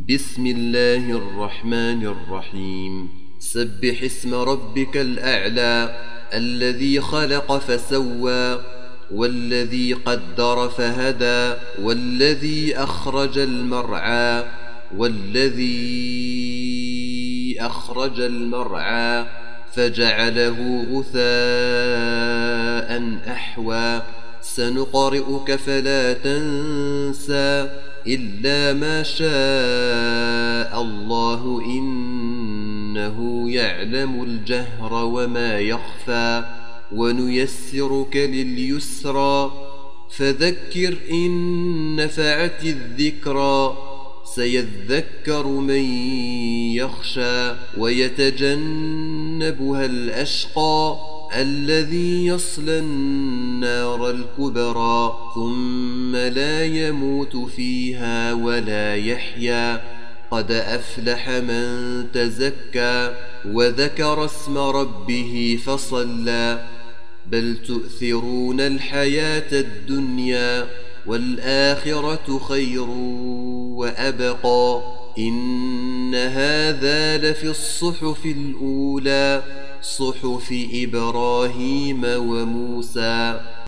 بسم الله الرحمن الرحيم. سبح اسم ربك الأعلى الذي خلق فسوى والذي قدر فهدى والذي أخرج المرعى فجعله غثاء أحوى سنقرئك فلا تنسى إلا ما شاء الله إنه يعلم الجهر وما يخفى ونيسرك لليسرى فذكر إن نفعت الذكرى سيذكر من يخشى ويتجنبها الأشقى الذي يصلى النار الكبرى ثم لا يموت فيها ولا يحيا قد أفلح من تزكى وذكر اسم ربه فصلى بل تؤثرون الحياة الدنيا والآخرة خير وأبقى إن هذا لفي الصحف الأولى صحف إبراهيم وموسى.